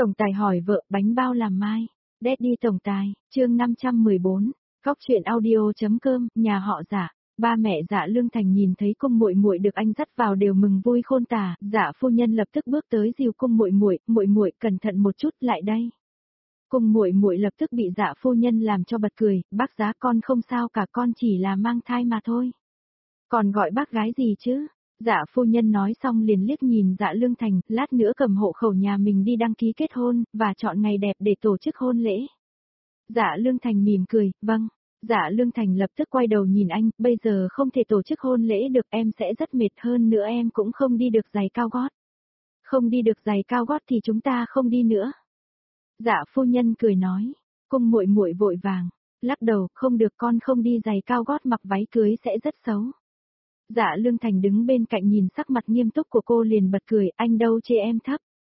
Tổng tài hỏi vợ bánh bao làm mai. Daddy tổng tài, chương 514, Góc truyện audio.com, nhà họ Dạ. Ba mẹ Dạ Lương Thành nhìn thấy cung muội muội được anh dắt vào đều mừng vui khôn tả, Dạ phu nhân lập tức bước tới dìu cung muội muội cẩn thận một chút lại đây. Cung muội muội lập tức bị Dạ phu nhân làm cho bật cười, bác giá con không sao cả, con chỉ là mang thai mà thôi. Còn gọi bác gái gì chứ? Dạ phu nhân nói xong liền liếc nhìn Dạ Lương Thành, lát nữa cầm hộ khẩu nhà mình đi đăng ký kết hôn, và chọn ngày đẹp để tổ chức hôn lễ. Dạ Lương Thành mỉm cười, vâng. Dạ Lương Thành lập tức quay đầu nhìn anh, bây giờ không thể tổ chức hôn lễ được, em sẽ rất mệt, hơn nữa em cũng không đi được giày cao gót. Không đi được giày cao gót thì chúng ta không đi nữa. Dạ phu nhân cười nói, cung muội muội vội vàng, lắc đầu, không được, con không đi giày cao gót, mặc váy cưới sẽ rất xấu. Dạ Lương Thành đứng bên cạnh nhìn sắc mặt nghiêm túc của cô liền bật cười, anh đâu chê em thấp.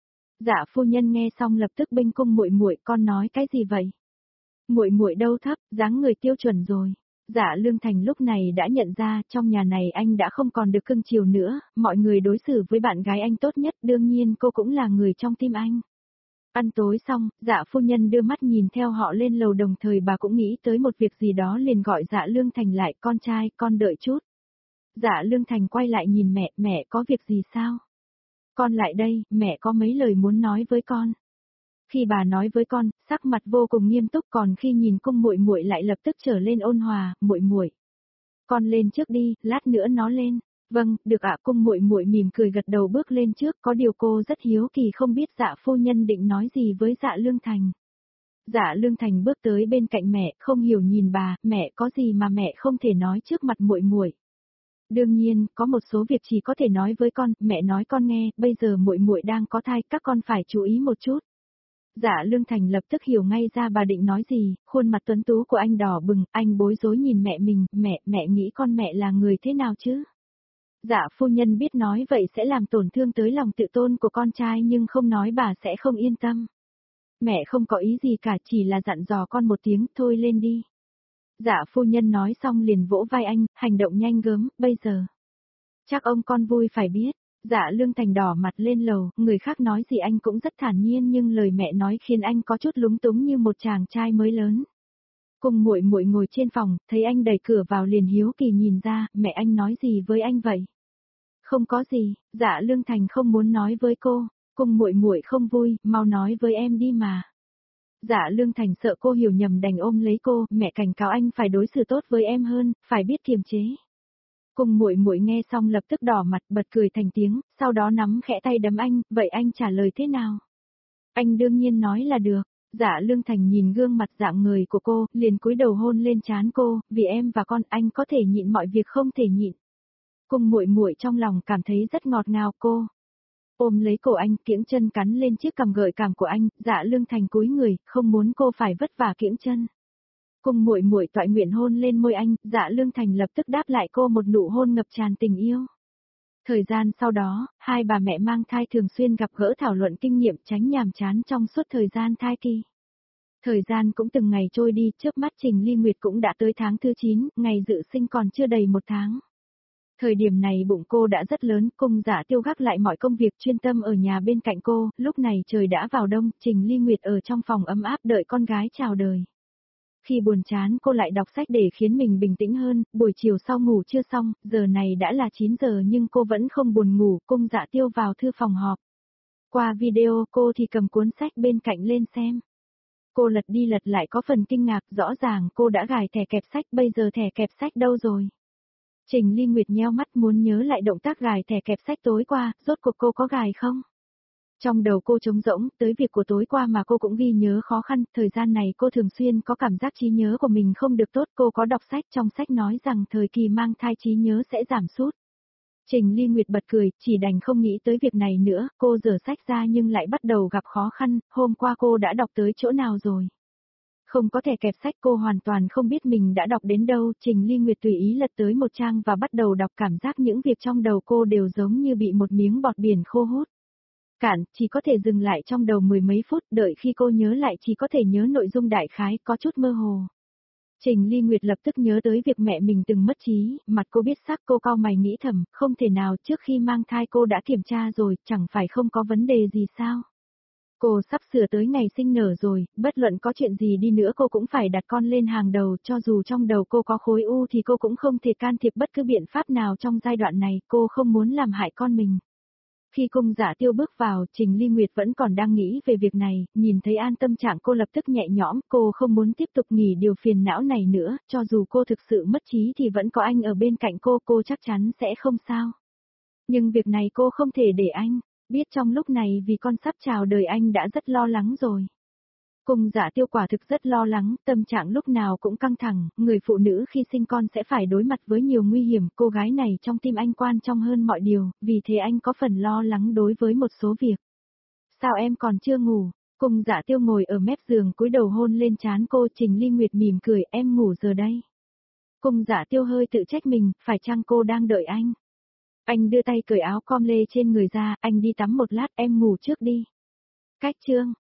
Dạ phu nhân nghe xong lập tức bênh cung muội muội, con nói cái gì vậy? Muội muội đâu thấp, dáng người tiêu chuẩn rồi. Dạ Lương Thành lúc này đã nhận ra, trong nhà này anh đã không còn được cưng chiều nữa, mọi người đối xử với bạn gái anh tốt nhất, đương nhiên cô cũng là người trong tim anh. Ăn tối xong, Dạ phu nhân đưa mắt nhìn theo họ lên lầu, đồng thời bà cũng nghĩ tới một việc gì đó liền gọi Dạ Lương Thành lại, con trai, con đợi chút. Dạ Lương Thành quay lại nhìn mẹ, mẹ có việc gì sao? Con lại đây, mẹ có mấy lời muốn nói với con. Khi bà nói với con, sắc mặt vô cùng nghiêm túc, còn khi nhìn cung muội muội lại lập tức trở lên ôn hòa, muội muội. Con lên trước đi, lát nữa nó lên. Vâng, được ạ, cung muội muội mỉm cười gật đầu bước lên trước, có điều cô rất hiếu kỳ không biết Dạ phu nhân định nói gì với Dạ Lương Thành. Dạ Lương Thành bước tới bên cạnh mẹ, không hiểu nhìn bà, mẹ có gì mà mẹ không thể nói trước mặt muội muội. Đương nhiên, có một số việc chỉ có thể nói với con, mẹ nói con nghe, bây giờ muội muội đang có thai, các con phải chú ý một chút. Dạ Lương Thành lập tức hiểu ngay ra bà định nói gì, khuôn mặt tuấn tú của anh đỏ bừng, anh bối rối nhìn mẹ mình, mẹ nghĩ con mẹ là người thế nào chứ? Dạ phu nhân biết nói vậy sẽ làm tổn thương tới lòng tự tôn của con trai nhưng không nói bà sẽ không yên tâm. Mẹ không có ý gì cả, chỉ là dặn dò con một tiếng, thôi lên đi. Dạ phu nhân nói xong liền vỗ vai anh, hành động nhanh gớm, bây giờ. Chắc ông con vui phải biết. Dạ Lương Thành đỏ mặt lên lầu, người khác nói gì anh cũng rất thản nhiên nhưng lời mẹ nói khiến anh có chút lúng túng như một chàng trai mới lớn. Cùng muội muội ngồi trên phòng, thấy anh đẩy cửa vào liền hiếu kỳ nhìn ra, mẹ anh nói gì với anh vậy? Không có gì, Dạ Lương Thành không muốn nói với cô, cùng muội muội không vui, mau nói với em đi mà. Dạ Lương Thành sợ cô hiểu nhầm đành ôm lấy cô, mẹ cảnh cáo anh phải đối xử tốt với em hơn, phải biết kiềm chế. Cùng muội muội nghe xong lập tức đỏ mặt bật cười thành tiếng, sau đó nắm khẽ tay đấm anh, vậy anh trả lời thế nào? Anh đương nhiên nói là được. Dạ Lương Thành nhìn gương mặt dạng người của cô, liền cúi đầu hôn lên trán cô, vì em và con anh có thể nhịn mọi việc không thể nhịn. Cùng muội muội trong lòng cảm thấy rất ngọt ngào cô. Ôm lấy cổ anh, kiễng chân cắn lên chiếc cằm gợi cảm của anh, Dạ Lương Thành cúi người, không muốn cô phải vất vả kiễng chân. Cùng muội muội toại nguyện hôn lên môi anh, Dạ Lương Thành lập tức đáp lại cô một nụ hôn ngập tràn tình yêu. Thời gian sau đó, hai bà mẹ mang thai thường xuyên gặp gỡ thảo luận kinh nghiệm tránh nhàm chán trong suốt thời gian thai kỳ. Thời gian cũng từng ngày trôi đi, trước mắt Trình Ly Nguyệt cũng đã tới tháng thứ 9, ngày dự sinh còn chưa đầy một tháng. Thời điểm này bụng cô đã rất lớn, Cung Dạ Tiêu gác lại mọi công việc chuyên tâm ở nhà bên cạnh cô, lúc này trời đã vào đông, Trình Ly Nguyệt ở trong phòng ấm áp đợi con gái chào đời. Khi buồn chán cô lại đọc sách để khiến mình bình tĩnh hơn, buổi chiều sau ngủ chưa xong, giờ này đã là 9 giờ nhưng cô vẫn không buồn ngủ, Cung Dạ Tiêu vào thư phòng họp. Qua video cô thì cầm cuốn sách bên cạnh lên xem. Cô lật đi lật lại có phần kinh ngạc, rõ ràng cô đã gài thẻ kẹp sách, bây giờ thẻ kẹp sách đâu rồi? Trình Ly Nguyệt nheo mắt muốn nhớ lại động tác gài thẻ kẹp sách tối qua, rốt cuộc cô có gài không? Trong đầu cô trống rỗng, tới việc của tối qua mà cô cũng ghi nhớ khó khăn, thời gian này cô thường xuyên có cảm giác trí nhớ của mình không được tốt, cô có đọc sách, trong sách nói rằng thời kỳ mang thai trí nhớ sẽ giảm sút. Trình Ly Nguyệt bật cười, chỉ đành không nghĩ tới việc này nữa, cô dở sách ra nhưng lại bắt đầu gặp khó khăn, hôm qua cô đã đọc tới chỗ nào rồi? Không có thẻ kẹp sách cô hoàn toàn không biết mình đã đọc đến đâu, Trình Ly Nguyệt tùy ý lật tới một trang và bắt đầu đọc, cảm giác những việc trong đầu cô đều giống như bị một miếng bọt biển khô hút. Cạn, chỉ có thể dừng lại trong đầu mười mấy phút, đợi khi cô nhớ lại chỉ có thể nhớ nội dung đại khái, có chút mơ hồ. Trình Ly Nguyệt lập tức nhớ tới việc mẹ mình từng mất trí, mặt cô biết sắc, cô cau mày nghĩ thầm, không thể nào, trước khi mang thai cô đã kiểm tra rồi, chẳng phải không có vấn đề gì sao? Cô sắp sửa tới ngày sinh nở rồi, bất luận có chuyện gì đi nữa cô cũng phải đặt con lên hàng đầu, cho dù trong đầu cô có khối u thì cô cũng không thể can thiệp bất cứ biện pháp nào trong giai đoạn này, cô không muốn làm hại con mình. Khi Cung Dạ Tiêu bước vào, Trình Ly Nguyệt vẫn còn đang nghĩ về việc này, nhìn thấy An tâm trạng cô lập tức nhẹ nhõm, cô không muốn tiếp tục nghỉ điều phiền não này nữa, cho dù cô thực sự mất trí thì vẫn có anh ở bên cạnh cô chắc chắn sẽ không sao. Nhưng việc này cô không thể để anh biết, trong lúc này vì con sắp chào đời anh đã rất lo lắng rồi. Cung Dạ Tiêu quả thực rất lo lắng, tâm trạng lúc nào cũng căng thẳng, người phụ nữ khi sinh con sẽ phải đối mặt với nhiều nguy hiểm, cô gái này trong tim anh quan trọng hơn mọi điều, vì thế anh có phần lo lắng đối với một số việc. Sao em còn chưa ngủ? Cung Dạ Tiêu ngồi ở mép giường cúi đầu hôn lên trán cô. Trình Ly Nguyệt mỉm cười, em ngủ giờ đây. Cung Dạ Tiêu hơi tự trách mình, phải chăng cô đang đợi anh? Anh đưa tay cởi áo com lê trên người ra, anh đi tắm một lát, em ngủ trước đi. Cách chương